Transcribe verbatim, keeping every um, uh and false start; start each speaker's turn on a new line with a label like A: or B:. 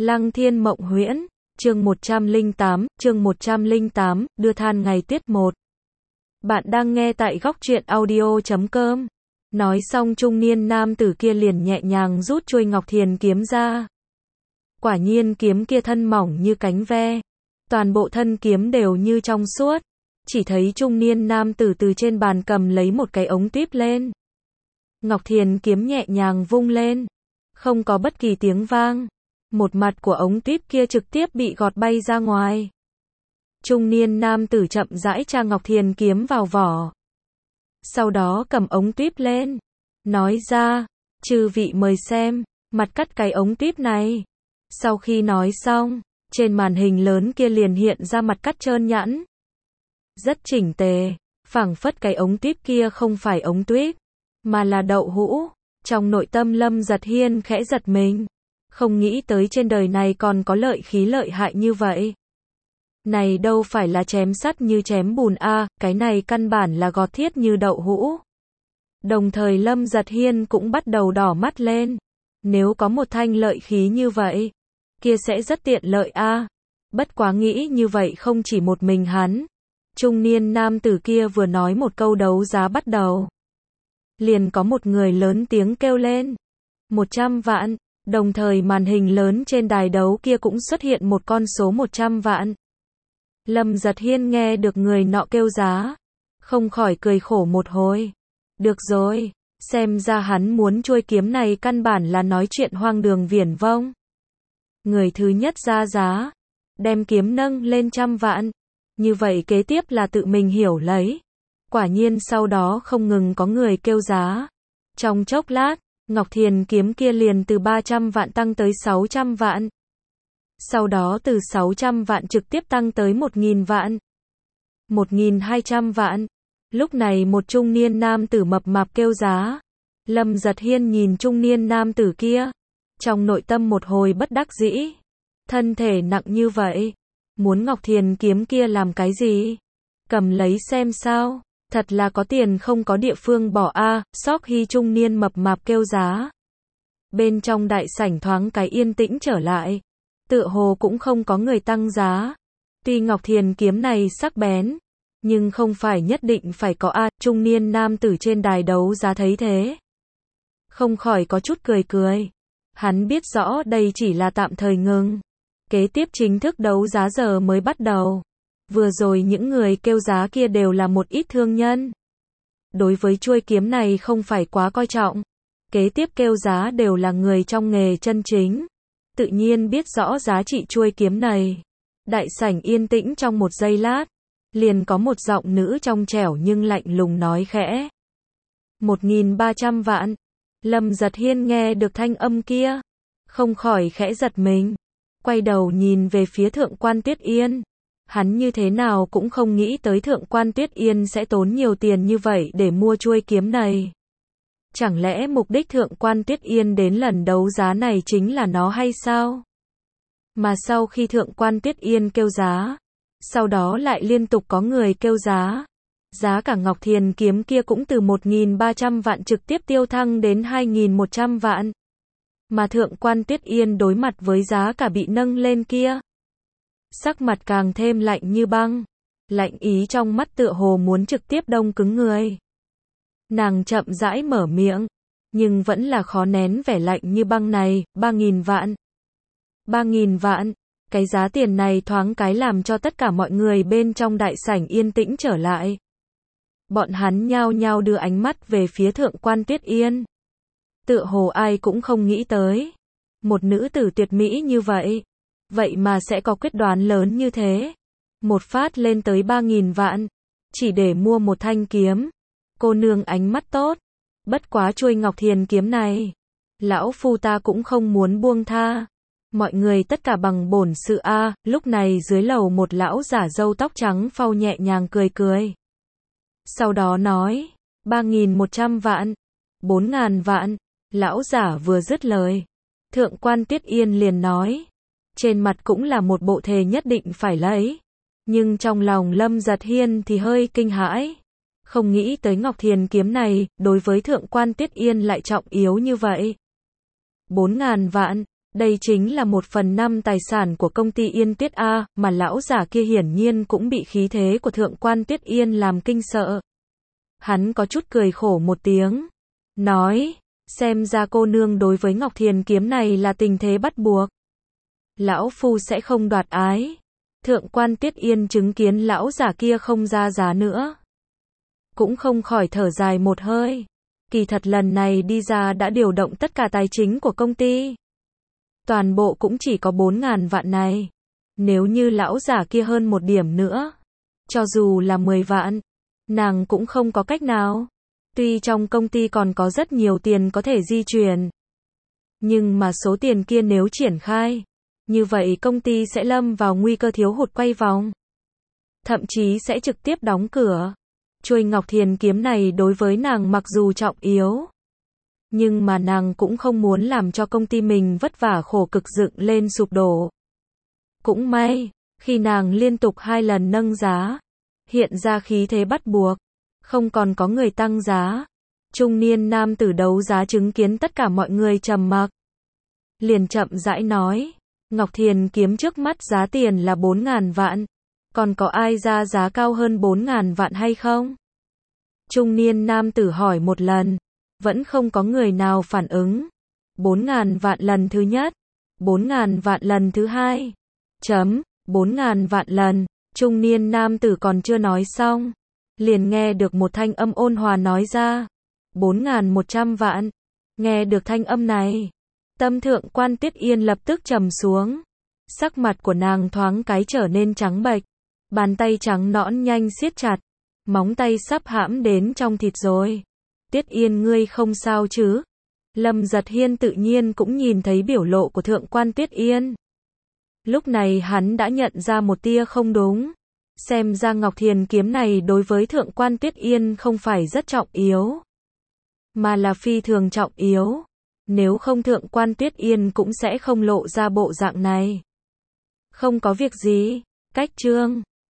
A: Lăng Thiên Mộng Huyễn, chương một trăm lẻ tám, chương một trăm lẻ tám, đưa than ngày tiết một. Bạn đang nghe tại góc truyện audio chấm com. Nói xong trung niên nam tử kia liền nhẹ nhàng rút chuôi ngọc thiền kiếm ra. Quả nhiên kiếm kia thân mỏng như cánh ve. Toàn bộ thân kiếm đều như trong suốt. Chỉ thấy trung niên nam tử từ trên bàn cầm lấy một cái ống tuyếp lên. Ngọc thiền kiếm nhẹ nhàng vung lên. Không có bất kỳ tiếng vang. Một mặt của ống tuyếp kia trực tiếp bị gọt bay ra ngoài. Trung niên nam tử chậm rãi tra ngọc thiền kiếm vào vỏ. Sau đó cầm ống tuyếp lên. Nói ra, chư vị mời xem, mặt cắt cái ống tuyếp này. Sau khi nói xong, trên màn hình lớn kia liền hiện ra mặt cắt trơn nhẵn. Rất chỉnh tề, phảng phất cái ống tuyếp kia không phải ống tuyếp, mà là đậu hũ. Trong nội tâm Lâm Giật Hiên khẽ giật mình. Không nghĩ tới trên đời này còn có lợi khí lợi hại như vậy. Này đâu phải là chém sắt như chém bùn a, cái này căn bản là gọt thiết như đậu hũ. Đồng thời Lâm Giật Hiên cũng bắt đầu đỏ mắt lên. Nếu có một thanh lợi khí như vậy, kia sẽ rất tiện lợi a. Bất quá nghĩ như vậy không chỉ một mình hắn. Trung niên nam tử kia vừa nói một câu đấu giá bắt đầu. Liền có một người lớn tiếng kêu lên. một trăm vạn. Đồng thời màn hình lớn trên đài đấu kia cũng xuất hiện một con số một trăm vạn. Lâm Giật Hiên nghe được người nọ kêu giá. Không khỏi cười khổ một hồi. Được rồi, xem ra hắn muốn chuôi kiếm này căn bản là nói chuyện hoang đường viển vông. Người thứ nhất ra giá. Đem kiếm nâng lên trăm vạn. Như vậy kế tiếp là tự mình hiểu lấy. Quả nhiên sau đó không ngừng có người kêu giá. Trong chốc lát, ngọc thiền kiếm kia liền từ ba trăm vạn tăng tới sáu trăm vạn. Sau đó từ sáu trăm vạn trực tiếp tăng tới một nghìn vạn. một nghìn hai trăm vạn. Lúc này một trung niên nam tử mập mạp kêu giá. Lâm Giật Hiên nhìn trung niên nam tử kia. Trong nội tâm một hồi bất đắc dĩ. Thân thể nặng như vậy. Muốn ngọc thiền kiếm kia làm cái gì? Cầm lấy xem sao. Thật là có tiền không có địa phương bỏ a. Sóc Hy trung niên mập mạp kêu giá. Bên trong đại sảnh thoáng cái yên tĩnh trở lại. Tựa hồ cũng không có người tăng giá. Tuy ngọc thiền kiếm này sắc bén, nhưng không phải nhất định phải có a. Trung niên nam tử trên đài đấu giá thấy thế, không khỏi có chút cười cười. Hắn biết rõ đây chỉ là tạm thời ngừng. Kế tiếp chính thức đấu giá giờ mới bắt đầu. Vừa rồi những người kêu giá kia đều là một ít thương nhân. Đối với chuôi kiếm này không phải quá coi trọng. Kế tiếp kêu giá đều là người trong nghề chân chính. Tự nhiên biết rõ giá trị chuôi kiếm này. Đại sảnh yên tĩnh trong một giây lát. Liền có một giọng nữ trong trẻo nhưng lạnh lùng nói khẽ. một nghìn ba trăm vạn. Lâm Giật Hiên nghe được thanh âm kia. Không khỏi khẽ giật mình. Quay đầu nhìn về phía thượng quan Tuyết Yên. Hắn như thế nào cũng không nghĩ tới thượng quan Tuyết Yên sẽ tốn nhiều tiền như vậy để mua chuôi kiếm này. Chẳng lẽ mục đích thượng quan Tuyết Yên đến lần đấu giá này chính là nó hay sao? Mà sau khi thượng quan Tuyết Yên kêu giá, sau đó lại liên tục có người kêu giá. Giá cả ngọc thiền kiếm kia cũng từ một nghìn ba trăm vạn trực tiếp tiêu thăng đến hai nghìn một trăm vạn. Mà thượng quan Tuyết Yên đối mặt với giá cả bị nâng lên kia. Sắc mặt càng thêm lạnh như băng. Lạnh ý trong mắt tựa hồ muốn trực tiếp đông cứng người. Nàng chậm rãi mở miệng. Nhưng vẫn là khó nén vẻ lạnh như băng này. Ba nghìn vạn. Ba nghìn vạn. Cái giá tiền này thoáng cái làm cho tất cả mọi người bên trong đại sảnh yên tĩnh trở lại. Bọn hắn nhao nhao đưa ánh mắt về phía thượng quan Tuyết Yên. Tựa hồ ai cũng không nghĩ tới. Một nữ tử tuyệt mỹ như vậy. Vậy mà sẽ có quyết đoán lớn như thế. Một phát lên tới ba nghìn vạn. Chỉ để mua một thanh kiếm. Cô nương ánh mắt tốt. Bất quá chuôi ngọc thiền kiếm này. Lão phu ta cũng không muốn buông tha. Mọi người tất cả bằng bổn sự a. Lúc này dưới lầu một lão giả râu tóc trắng phau nhẹ nhàng cười cười. Sau đó nói. Ba nghìn một trăm vạn. Bốn ngàn vạn. Lão giả vừa dứt lời. Thượng quan Tuyết Yên liền nói. Trên mặt cũng là một bộ thề nhất định phải lấy. Nhưng trong lòng Lâm Giật Hiên thì hơi kinh hãi. Không nghĩ tới ngọc thiền kiếm này, đối với thượng quan Tuyết Yên lại trọng yếu như vậy. Bốn ngàn vạn. Đây chính là một phần năm tài sản của công ty Yên Tuyết A, mà lão giả kia hiển nhiên cũng bị khí thế của thượng quan Tuyết Yên làm kinh sợ. Hắn có chút cười khổ một tiếng, nói, xem ra cô nương đối với Ngọc Thiền kiếm này là tình thế bắt buộc. Lão phu sẽ không đoạt ái. Thượng quan Tuyết Yên chứng kiến lão giả kia không ra giá nữa, cũng không khỏi thở dài một hơi. Kỳ thật lần này đi ra đã điều động tất cả tài chính của công ty. Toàn bộ cũng chỉ có bốn ngàn vạn này. Nếu như lão giả kia hơn một điểm nữa, cho dù là mười vạn, nàng cũng không có cách nào. Tuy trong công ty còn có rất nhiều tiền có thể di chuyển, nhưng mà số tiền kia nếu triển khai, như vậy công ty sẽ lâm vào nguy cơ thiếu hụt quay vòng. Thậm chí sẽ trực tiếp đóng cửa. Chuôi Ngọc Thiền kiếm này đối với nàng mặc dù trọng yếu, nhưng mà nàng cũng không muốn làm cho công ty mình vất vả khổ cực dựng lên sụp đổ. Cũng may, khi nàng liên tục hai lần nâng giá, hiện ra khí thế bắt buộc, không còn có người tăng giá. Trung niên nam tử đấu giá chứng kiến tất cả mọi người trầm mặc, liền chậm rãi nói, Ngọc Thiền kiếm trước mắt giá tiền là bốn ngàn vạn, còn có ai ra giá cao hơn bốn ngàn vạn hay không? Trung niên nam tử hỏi một lần, vẫn không có người nào phản ứng. bốn ngàn vạn lần thứ nhất, bốn ngàn vạn lần thứ hai, chấm, bốn ngàn vạn lần. Trung niên nam tử còn chưa nói xong, liền nghe được một thanh âm ôn hòa nói ra, bốn ngàn một trăm vạn. Nghe được thanh âm này, tâm thượng quan Tuyết Yên lập tức trầm xuống, sắc mặt của nàng thoáng cái trở nên trắng bệch, bàn tay trắng nõn nhanh siết chặt, móng tay sắp hãm đến trong thịt rồi. Tuyết Yên ngươi không sao chứ? Lâm Giật Hiên tự nhiên cũng nhìn thấy biểu lộ của thượng quan Tuyết Yên. Lúc này hắn đã nhận ra một tia không đúng. Xem ra Ngọc Thiền kiếm này đối với thượng quan Tuyết Yên không phải rất trọng yếu, mà là phi thường trọng yếu. Nếu không thượng quan Tuyết Yên cũng sẽ không lộ ra bộ dạng này. Không có việc gì. Cách chương